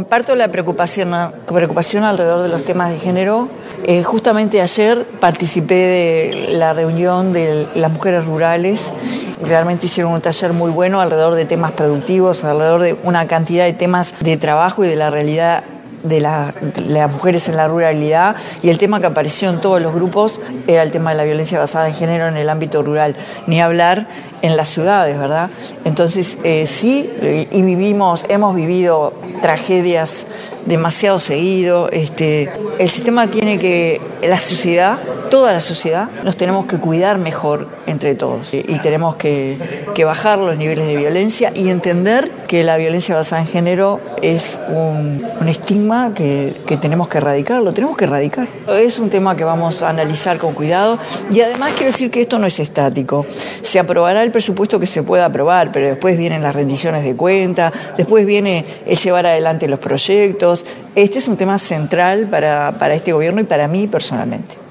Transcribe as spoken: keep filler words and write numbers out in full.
comparto la preocupación, preocupación alrededor de los temas de género. Eh, justamente ayer participé de la reunión de las mujeres rurales. Realmente hicieron un taller muy bueno alrededor de temas productivos, alrededor de una cantidad de temas de trabajo y de la realidad de, la, de las mujeres en la ruralidad, y el tema que apareció en todos los grupos era el tema de la violencia basada en género en el ámbito rural, ni hablar en las ciudades, ¿verdad? Entonces eh, sí, y vivimos, hemos vivido tragedias demasiado seguido. Este, el sistema tiene que, la sociedad, toda la sociedad, nos tenemos que cuidar mejor entre todos y, y tenemos que, que bajar los niveles de violencia y entender que la violencia basada en género es un, un estigma que, que tenemos que erradicar, lo tenemos que erradicar. Es un tema que vamos a analizar con cuidado y además quiero decir que esto no es estático. Se aprobará el presupuesto que se pueda aprobar, pero después vienen las rendiciones de cuentas, después viene el llevar adelante los proyectos. Este es un tema central para, para este gobierno y para mí personalmente.